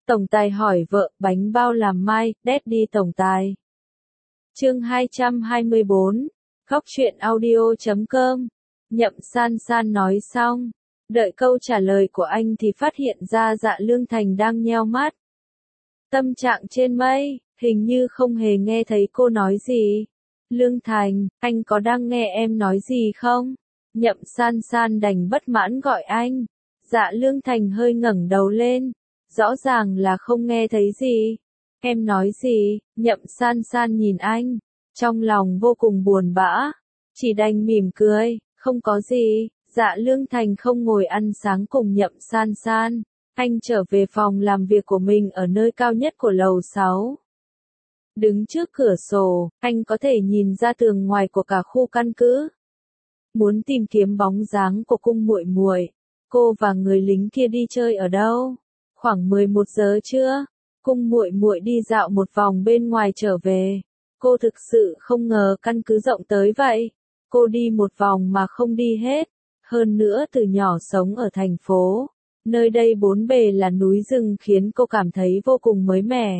Tổng tài hỏi vợ, bánh bao làm mai, Daddy tổng tài. Chương 224, Góc truyện audio.com. Nhậm San San nói xong, đợi câu trả lời của anh thì phát hiện ra Dạ Lương Thành đang nheo mắt. Tâm trạng trên mây, hình như không hề nghe thấy cô nói gì. Lương Thành, anh có đang nghe em nói gì không? Nhậm San San đành bất mãn gọi anh. Dạ Lương Thành hơi ngẩng đầu lên, rõ ràng là không nghe thấy gì. Em nói gì? Nhậm San San nhìn anh, trong lòng vô cùng buồn bã, chỉ đành mỉm cười, không có gì. Dạ Lương Thành không ngồi ăn sáng cùng Nhậm San San, anh trở về phòng làm việc của mình ở nơi cao nhất của lầu 6. Đứng trước cửa sổ, anh có thể nhìn ra tường ngoài của cả khu căn cứ. Muốn tìm kiếm bóng dáng của Cung Muội Muội. Cô và người lính kia đi chơi ở đâu? Khoảng 11 giờ trưa, Cung Muội Muội đi dạo một vòng bên ngoài trở về. Cô thực sự không ngờ căn cứ rộng tới vậy. Cô đi một vòng mà không đi hết. Hơn nữa từ nhỏ sống ở thành phố, nơi đây bốn bề là núi rừng khiến cô cảm thấy vô cùng mới mẻ.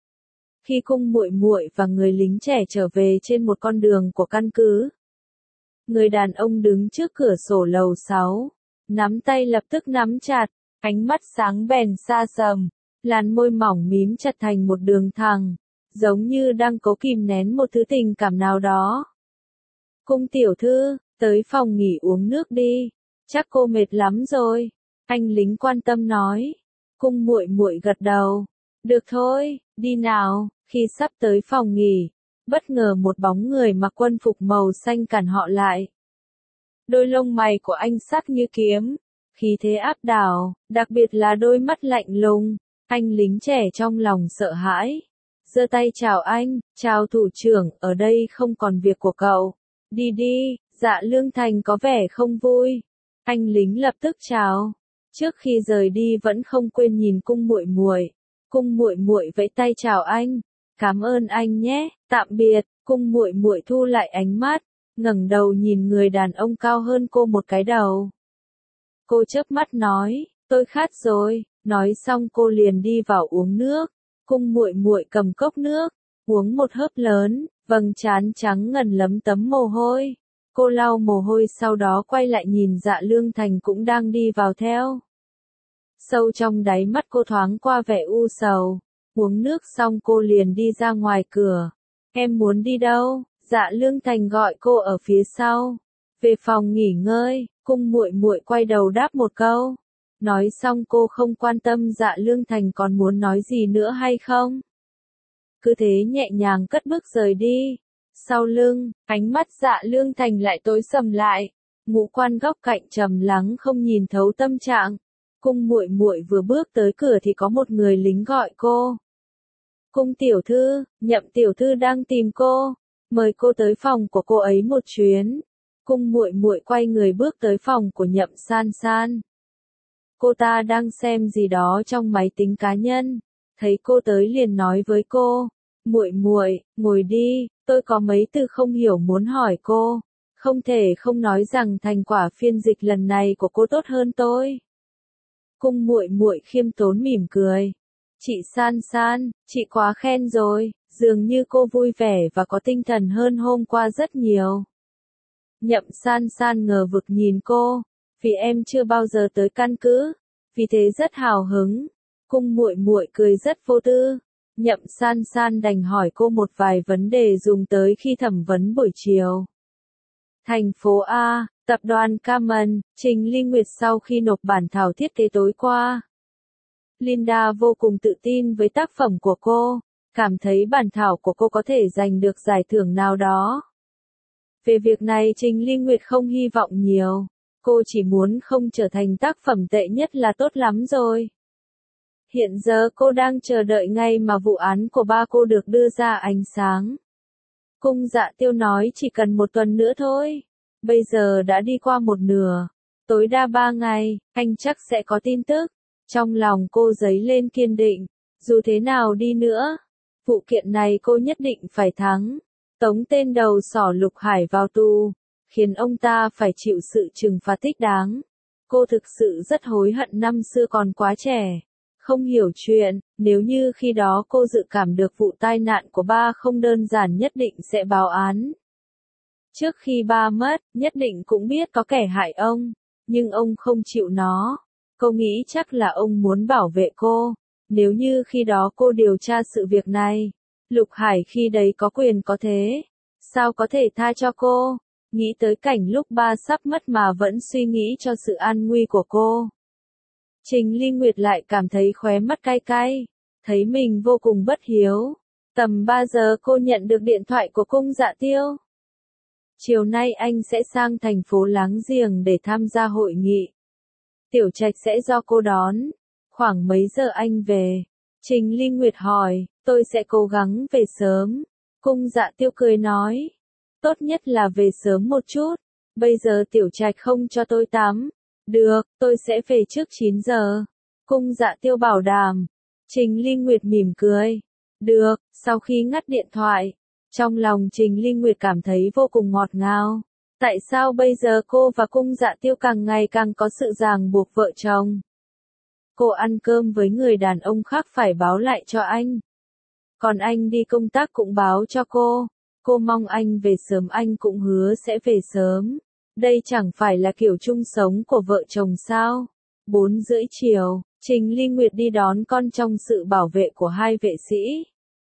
Khi Cung Muội Muội và người lính trẻ trở về trên một con đường của căn cứ, người đàn ông đứng trước cửa sổ lầu 6, nắm tay lập tức nắm chặt, ánh mắt sáng bèn xa sầm, làn môi mỏng mím chặt thành một đường thẳng, giống như đang cố kìm nén một thứ tình cảm nào đó. Cung tiểu thư, tới phòng nghỉ uống nước đi, chắc cô mệt lắm rồi. Anh lính quan tâm nói. Cung Muội Muội gật đầu. Được thôi, đi nào. Khi sắp tới phòng nghỉ, bất ngờ một bóng người mặc quân phục màu xanh cản họ lại. Đôi lông mày của anh sắc như kiếm, khí thế áp đảo, đặc biệt là đôi mắt lạnh lùng. Anh lính trẻ trong lòng sợ hãi, giơ tay chào anh, chào thủ trưởng, ở đây không còn việc của cậu. Đi đi. Dạ Lương Thành có vẻ không vui. Anh lính lập tức chào. Trước khi rời đi vẫn không quên nhìn Cung Muội Muội. Cung Muội Muội vẫy tay chào anh. Cảm ơn anh nhé, tạm biệt. Cung Muội Muội thu lại ánh mắt, ngẩng đầu nhìn người đàn ông cao hơn cô một cái đầu. Cô chớp mắt nói, tôi khát rồi. Nói xong cô liền đi vào uống nước. Cung Muội Muội cầm cốc nước, uống một hớp lớn, vầng trán trắng ngần lấm tấm mồ hôi. Cô lau mồ hôi sau đó quay lại nhìn Dạ Lương Thành cũng đang đi vào theo. Sâu trong đáy mắt cô thoáng qua vẻ u sầu. Uống nước xong cô liền đi ra ngoài cửa. Em muốn đi đâu? Dạ Lương Thành gọi cô ở phía sau. Về phòng nghỉ ngơi. Cung Muội Muội quay đầu đáp một câu. Nói xong cô không quan tâm Dạ Lương Thành còn muốn nói gì nữa hay không. Cứ thế nhẹ nhàng cất bước rời đi. Sau lưng, ánh mắt Dạ Lương Thành lại tối sầm lại. Ngũ quan góc cạnh trầm lắng không nhìn thấu tâm trạng. Cung Muội Muội vừa bước tới cửa thì có một người lính gọi cô. Cung tiểu thư, Nhậm tiểu thư đang tìm cô. Mời cô tới phòng của cô ấy một chuyến. Cung Muội Muội quay người bước tới phòng của Nhậm San San. Cô ta đang xem gì đó trong máy tính cá nhân. Thấy cô tới liền nói với cô. Muội Muội, ngồi đi, tôi có mấy từ không hiểu muốn hỏi cô. Không thể không nói rằng thành quả phiên dịch lần này của cô tốt hơn tôi. Cung Muội Muội khiêm tốn mỉm cười. Chị San San, chị quá khen rồi, dường như cô vui vẻ và có tinh thần hơn hôm qua rất nhiều. Nhậm San San ngờ vực nhìn cô, vì em chưa bao giờ tới căn cứ, vì thế rất hào hứng. Cung Muội Muội cười rất vô tư. Nhậm San San đành hỏi cô một vài vấn đề dùng tới khi thẩm vấn buổi chiều. Thành phố A, tập đoàn Cameron, Trình Ly Nguyệt sau khi nộp bản thảo thiết kế tối qua. Linda vô cùng tự tin với tác phẩm của cô, cảm thấy bản thảo của cô có thể giành được giải thưởng nào đó. Về việc này Trình Ly Nguyệt không hy vọng nhiều, cô chỉ muốn không trở thành tác phẩm tệ nhất là tốt lắm rồi. Hiện giờ cô đang chờ đợi ngày mà vụ án của ba cô được đưa ra ánh sáng. Cung Dạ Tiêu nói chỉ cần một tuần nữa thôi. Bây giờ đã đi qua một nửa. Tối đa 3 ngày, anh chắc sẽ có tin tức. Trong lòng cô dấy lên kiên định. Dù thế nào đi nữa, vụ kiện này cô nhất định phải thắng. Tống tên đầu sỏ Lục Hải vào tù, khiến ông ta phải chịu sự trừng phạt thích đáng. Cô thực sự rất hối hận năm xưa còn quá trẻ. không hiểu chuyện, nếu như khi đó cô dự cảm được vụ tai nạn của ba không đơn giản nhất định sẽ báo án. Trước khi ba mất, nhất định cũng biết có kẻ hại ông, nhưng ông không chịu nó. Cô nghĩ chắc là ông muốn bảo vệ cô. Nếu như khi đó cô điều tra sự việc này, Lục Hải khi đấy có quyền có thế. Sao có thể tha cho cô? Nghĩ tới cảnh lúc ba sắp mất mà vẫn suy nghĩ cho sự an nguy của cô. Trình Ly Nguyệt lại cảm thấy khóe mắt cay cay, thấy mình vô cùng bất hiếu. Tầm 3 giờ cô nhận được điện thoại của Cung Dạ Tiêu. Chiều nay anh sẽ sang thành phố láng giềng để tham gia hội nghị. Tiểu Trạch sẽ do cô đón. Khoảng mấy giờ anh về? Trình Ly Nguyệt hỏi, tôi sẽ cố gắng về sớm. Cung Dạ Tiêu cười nói, tốt nhất là về sớm một chút. Bây giờ Tiểu Trạch không cho tôi tắm. Được, tôi sẽ về trước 9 giờ. Cung Dạ Tiêu bảo đảm. Trình Ly Nguyệt mỉm cười. Được, sau khi ngắt điện thoại, trong lòng Trình Ly Nguyệt cảm thấy vô cùng ngọt ngào. Tại sao bây giờ cô và Cung Dạ Tiêu càng ngày càng có sự ràng buộc vợ chồng? Cô ăn cơm với người đàn ông khác phải báo lại cho anh. Còn anh đi công tác cũng báo cho cô. Cô mong anh về sớm, anh cũng hứa sẽ về sớm. Đây chẳng phải là kiểu chung sống của vợ chồng sao? 4:30 chiều, Trình Ly Nguyệt đi đón con trong sự bảo vệ của hai vệ sĩ.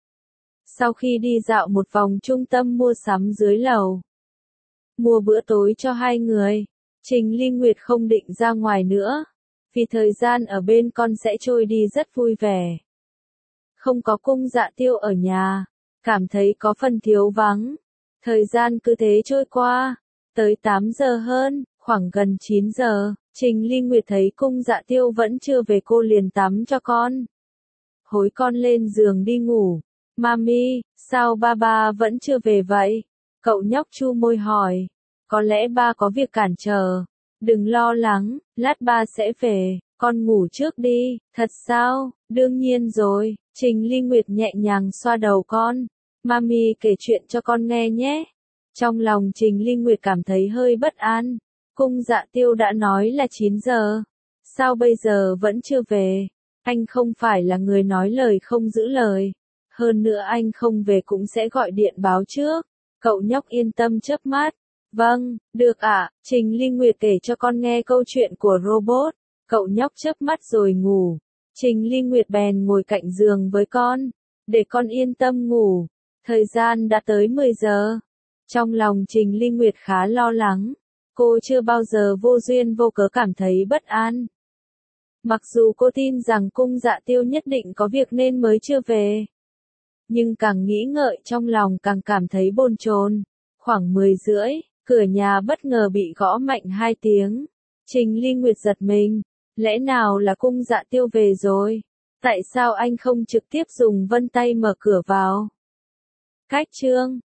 Sau khi đi dạo một vòng trung tâm mua sắm dưới lầu, mua bữa tối cho hai người, Trình Ly Nguyệt không định ra ngoài nữa, vì thời gian ở bên con sẽ trôi đi rất vui vẻ. Không có Cung Dạ Tiêu ở nhà, cảm thấy có phần thiếu vắng. Thời gian cứ thế trôi qua, tới 8 giờ hơn, khoảng gần 9 giờ, Trình Ly Nguyệt thấy Cung Dạ Tiêu vẫn chưa về, cô liền tắm cho con. Hối con lên giường đi ngủ. Mami, sao ba vẫn chưa về vậy? Cậu nhóc chu môi hỏi. Có lẽ ba có việc cản trở. Đừng lo lắng, lát ba sẽ về, con ngủ trước đi. Thật sao? Đương nhiên rồi. Trình Ly Nguyệt nhẹ nhàng xoa đầu con. Mami kể chuyện cho con nghe nhé. Trong lòng Trình Ly Nguyệt cảm thấy hơi bất an. Cung Dạ Tiêu đã nói là 9 giờ. Sao bây giờ vẫn chưa về? Anh không phải là người nói lời không giữ lời. Hơn nữa anh không về cũng sẽ gọi điện báo trước. Cậu nhóc yên tâm chớp mắt. Vâng, được ạ. Trình Ly Nguyệt kể cho con nghe câu chuyện của robot. Cậu nhóc chớp mắt rồi ngủ. Trình Ly Nguyệt bèn ngồi cạnh giường với con. Để con yên tâm ngủ. Thời gian đã tới 10 giờ. Trong lòng Trình Ly Nguyệt khá lo lắng. Cô chưa bao giờ vô duyên vô cớ cảm thấy bất an. Mặc dù cô tin rằng Cung Dạ Tiêu nhất định có việc nên mới chưa về. Nhưng càng nghĩ ngợi trong lòng càng cảm thấy bồn chồn. Khoảng 10:30, cửa nhà bất ngờ bị gõ mạnh 2 tiếng. Trình Ly Nguyệt giật mình. Lẽ nào là Cung Dạ Tiêu về rồi? Tại sao anh không trực tiếp dùng vân tay mở cửa vào? Cách chương